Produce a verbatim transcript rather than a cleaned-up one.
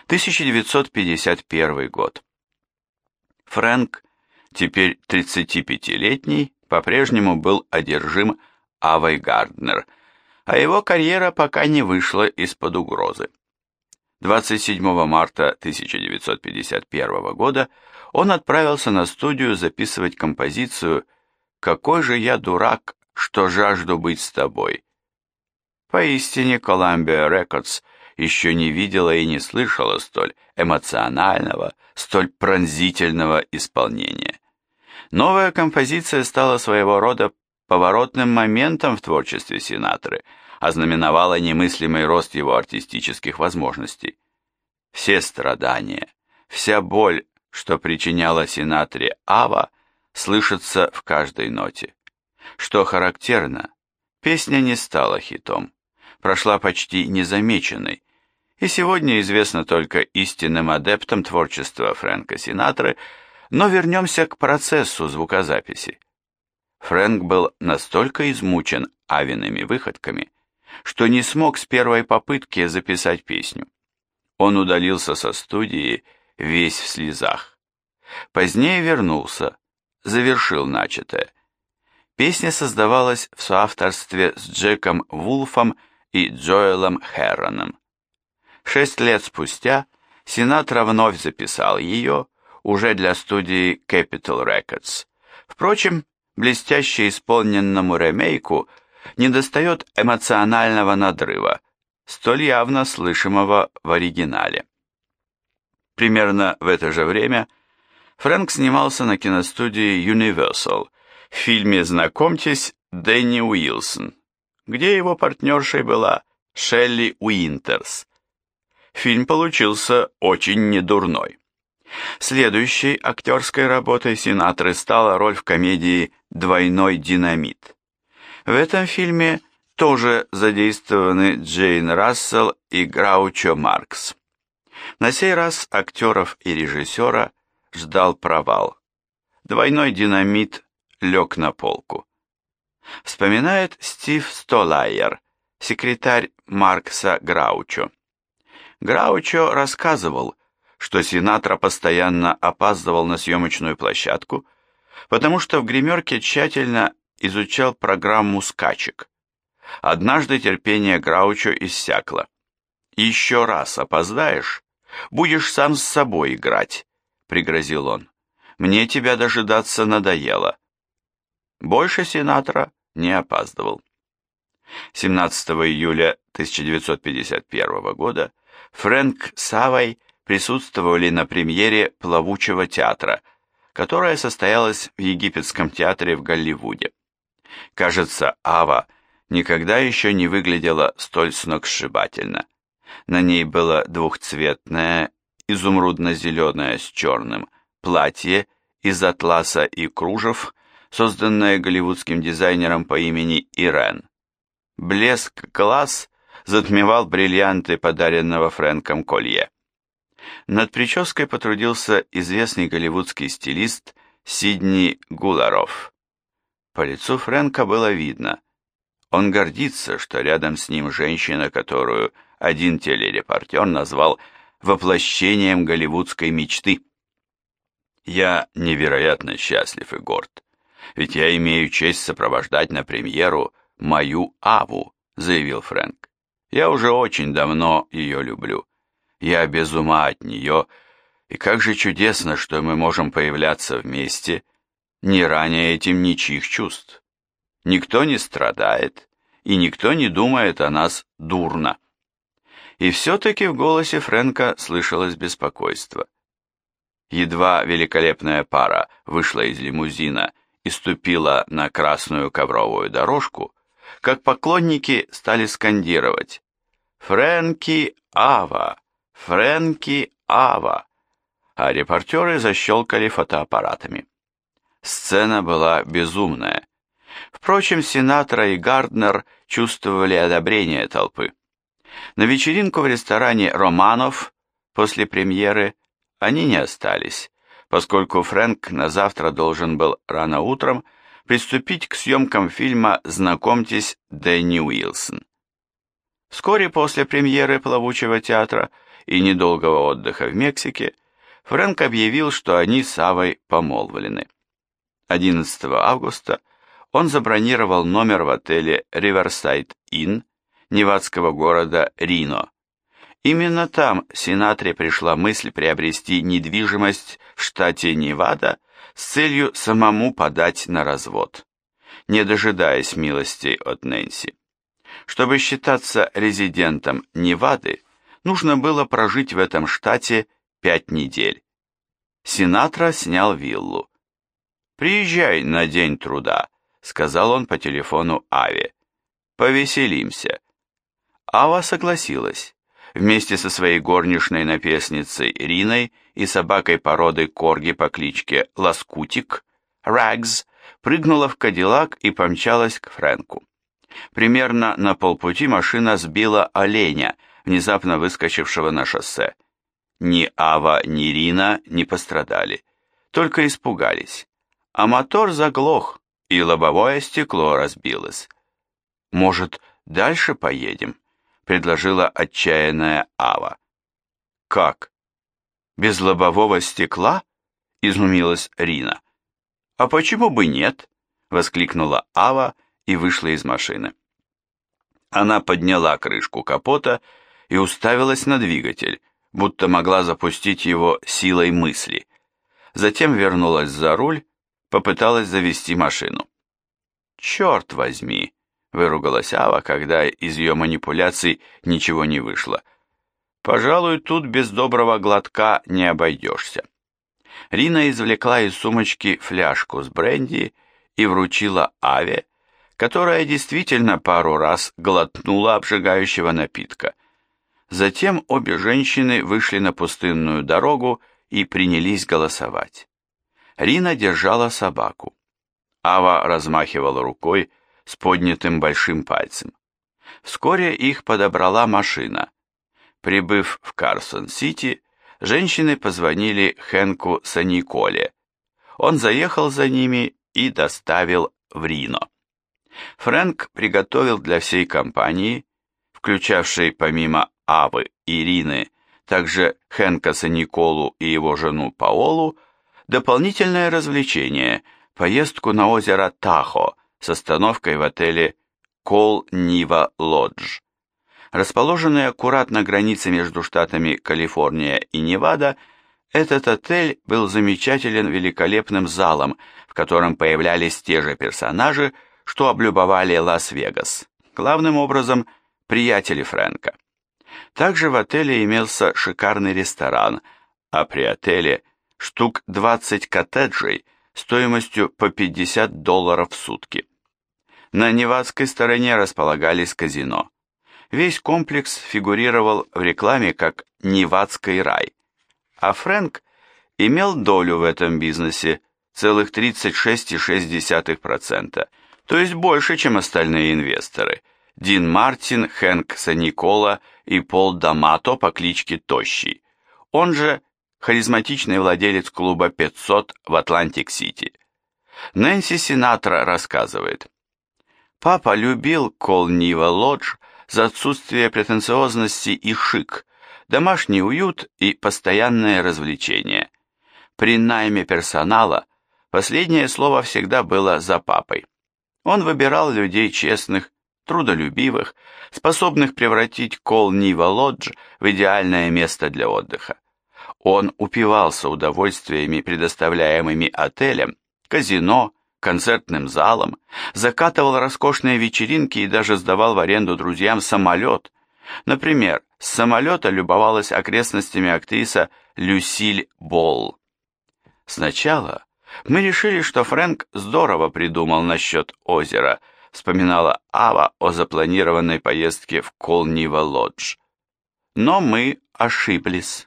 тысяча девятьсот пятьдесят первый год. Фрэнк, теперь тридцатипятилетний, по-прежнему был одержим Авой Гарднер, а его карьера пока не вышла из-под угрозы. двадцать седьмого марта тысяча девятьсот пятьдесят первого года он отправился на студию записывать композицию «Какой же я дурак, что жажду быть с тобой». Поистине, Columbia Records еще не видела и не слышала столь эмоционального, столь пронзительного исполнения. Новая композиция стала своего рода поворотным моментом в творчестве Синатры, ознаменовала немыслимый рост его артистических возможностей. Все страдания, вся боль, что причиняла Синатре Ава, слышатся в каждой ноте. Что характерно, песня не стала хитом, прошла почти незамеченной, и сегодня известна только истинным адептам творчества Фрэнка Синатры, но вернемся к процессу звукозаписи. Фрэнк был настолько измучен Авиными выходками, что не смог с первой попытки записать песню. Он удалился со студии весь в слезах. Позднее вернулся, завершил начатое. Песня создавалась в соавторстве с Джеком Вулфом и Джоэлом Херроном. Шесть лет спустя Синатра вновь записал ее, уже для студии Capitol Records. Впрочем, блестяще исполненному ремейку недостает эмоционального надрыва, столь явно слышимого в оригинале. Примерно в это же время Фрэнк снимался на киностудии Universal в фильме «Знакомьтесь, Дэнни Уилсон», где его партнершей была Шелли Уинтерс. Фильм получился очень недурной. Следующей актерской работой Синатры стала роль в комедии «Двойной динамит». В этом фильме тоже задействованы Джейн Рассел и Граучо Маркс. На сей раз актеров и режиссера ждал провал. «Двойной динамит» лег на полку. Вспоминает Стив Столайер, секретарь Маркса Граучо. Граучо рассказывал, что Синатра постоянно опаздывал на съемочную площадку, потому что в гримерке тщательно изучал программу скачек. Однажды терпение Граучо иссякло. «Еще раз опоздаешь, будешь сам с собой играть», — пригрозил он. «Мне тебя дожидаться надоело». Больше Синатра не опаздывал. семнадцатого июля тысяча девятьсот пятьдесят первого года Фрэнк с Авой присутствовали на премьере «Плавучего театра», которая состоялась в Египетском театре в Голливуде. Кажется, Ава никогда еще не выглядела столь сногсшибательно. На ней было двухцветное, изумрудно-зеленое с черным, платье из атласа и кружев, созданное голливудским дизайнером по имени Ирен. Блеск глаз затмевал бриллианты подаренного Фрэнком колье. Над прической потрудился известный голливудский стилист Сидни Гуларов. По лицу Фрэнка было видно. Он гордится, что рядом с ним женщина, которую один телерепортер назвал воплощением голливудской мечты. «Я невероятно счастлив и горд, ведь я имею честь сопровождать на премьеру мою Аву», заявил Фрэнк. «Я уже очень давно ее люблю. Я без ума от нее, и как же чудесно, что мы можем появляться вместе, не раня этим ничьих чувств. Никто не страдает, и никто не думает о нас дурно». И все-таки в голосе Фрэнка слышалось беспокойство. Едва великолепная пара вышла из лимузина и ступила на красную ковровую дорожку, как поклонники стали скандировать «Фрэнки Ава! Фрэнки Ава!», а репортеры защелкали фотоаппаратами. Сцена была безумная. Впрочем, Синатра и Гарднер чувствовали одобрение толпы. На вечеринку в ресторане «Романов» после премьеры они не остались, поскольку Фрэнк на завтра должен был рано утром приступить к съемкам фильма «Знакомьтесь, Дэнни Уилсон». Вскоре после премьеры «Плавучего театра» и недолгого отдыха в Мексике, Фрэнк объявил, что они с Авой помолвлены. одиннадцатого августа он забронировал номер в отеле Riverside Inn невадского города Рино. Именно там Синатре пришла мысль приобрести недвижимость в штате Невада с целью самому подать на развод, не дожидаясь милостей от Нэнси. Чтобы считаться резидентом Невады, нужно было прожить в этом штате пять недель. Синатра снял виллу. «Приезжай на день труда», — сказал он по телефону Аве. «Повеселимся». Ава согласилась. Вместе со своей горничной наперсницей Риной и собакой породы корги по кличке Лоскутик, Рагс, прыгнула в кадиллак и помчалась к Фрэнку. Примерно на полпути машина сбила оленя, внезапно выскочившего на шоссе. Ни Ава, ни Рина не пострадали, только испугались. А мотор заглох, и лобовое стекло разбилось. «Может, дальше поедем?» — предложила отчаянная Ава. «Как? Без лобового стекла?» — изумилась Рина. «А почему бы нет?» — воскликнула Ава и вышла из машины. Она подняла крышку капота и уставилась на двигатель, будто могла запустить его силой мысли. Затем вернулась за руль, попыталась завести машину. «Черт возьми!» — выругалась Ава, когда из ее манипуляций ничего не вышло. «Пожалуй, тут без доброго глотка не обойдешься». Рина извлекла из сумочки фляжку с бренди и вручила Аве, которая действительно пару раз глотнула обжигающего напитка. Затем обе женщины вышли на пустынную дорогу и принялись голосовать. Рина держала собаку. Ава размахивала рукой с поднятым большим пальцем. Вскоре их подобрала машина. Прибыв в Карсон-Сити, женщины позвонили Хэнку Саниколе. Он заехал за ними и доставил в Рино. Фрэнк приготовил для всей компании, включавшей помимо Авы и Рины, также Хэнка Саниколу и его жену Паолу, дополнительное развлечение – поездку на озеро Тахо с остановкой в отеле Кол Нива Лодж. Расположенный аккуратно на границе между штатами Калифорния и Невада, этот отель был замечателен великолепным залом, в котором появлялись те же персонажи, что облюбовали Лас-Вегас, главным образом приятели Фрэнка. Также в отеле имелся шикарный ресторан, а при отеле штук двадцать коттеджей стоимостью по пятьдесят долларов в сутки. На невадской стороне располагались казино. Весь комплекс фигурировал в рекламе как «Невадский рай», а Фрэнк имел долю в этом бизнесе, целых тридцать шесть целых шесть десятых процента, то есть больше, чем остальные инвесторы – Дин Мартин, Хэнк Саникола и Пол Дамато по кличке Тощий, он же харизматичный владелец клуба пятьсот в Атлантик-Сити. Нэнси Синатра рассказывает: «Папа любил Кол Нива Лодж за отсутствие претенциозности и шик, домашний уют и постоянное развлечение. При найме персонала последнее слово всегда было за папой. Он выбирал людей честных, трудолюбивых, способных превратить Кол Нива Лодж в идеальное место для отдыха. Он упивался удовольствиями, предоставляемыми отелем, казино, концертным залом, закатывал роскошные вечеринки и даже сдавал в аренду друзьям самолет. Например, с самолета любовалась окрестностями актриса Люсиль Болл. Сначала мы решили, что Фрэнк здорово придумал насчет озера, вспоминала Ава о запланированной поездке в Кол Нива Лодж. Но мы ошиблись.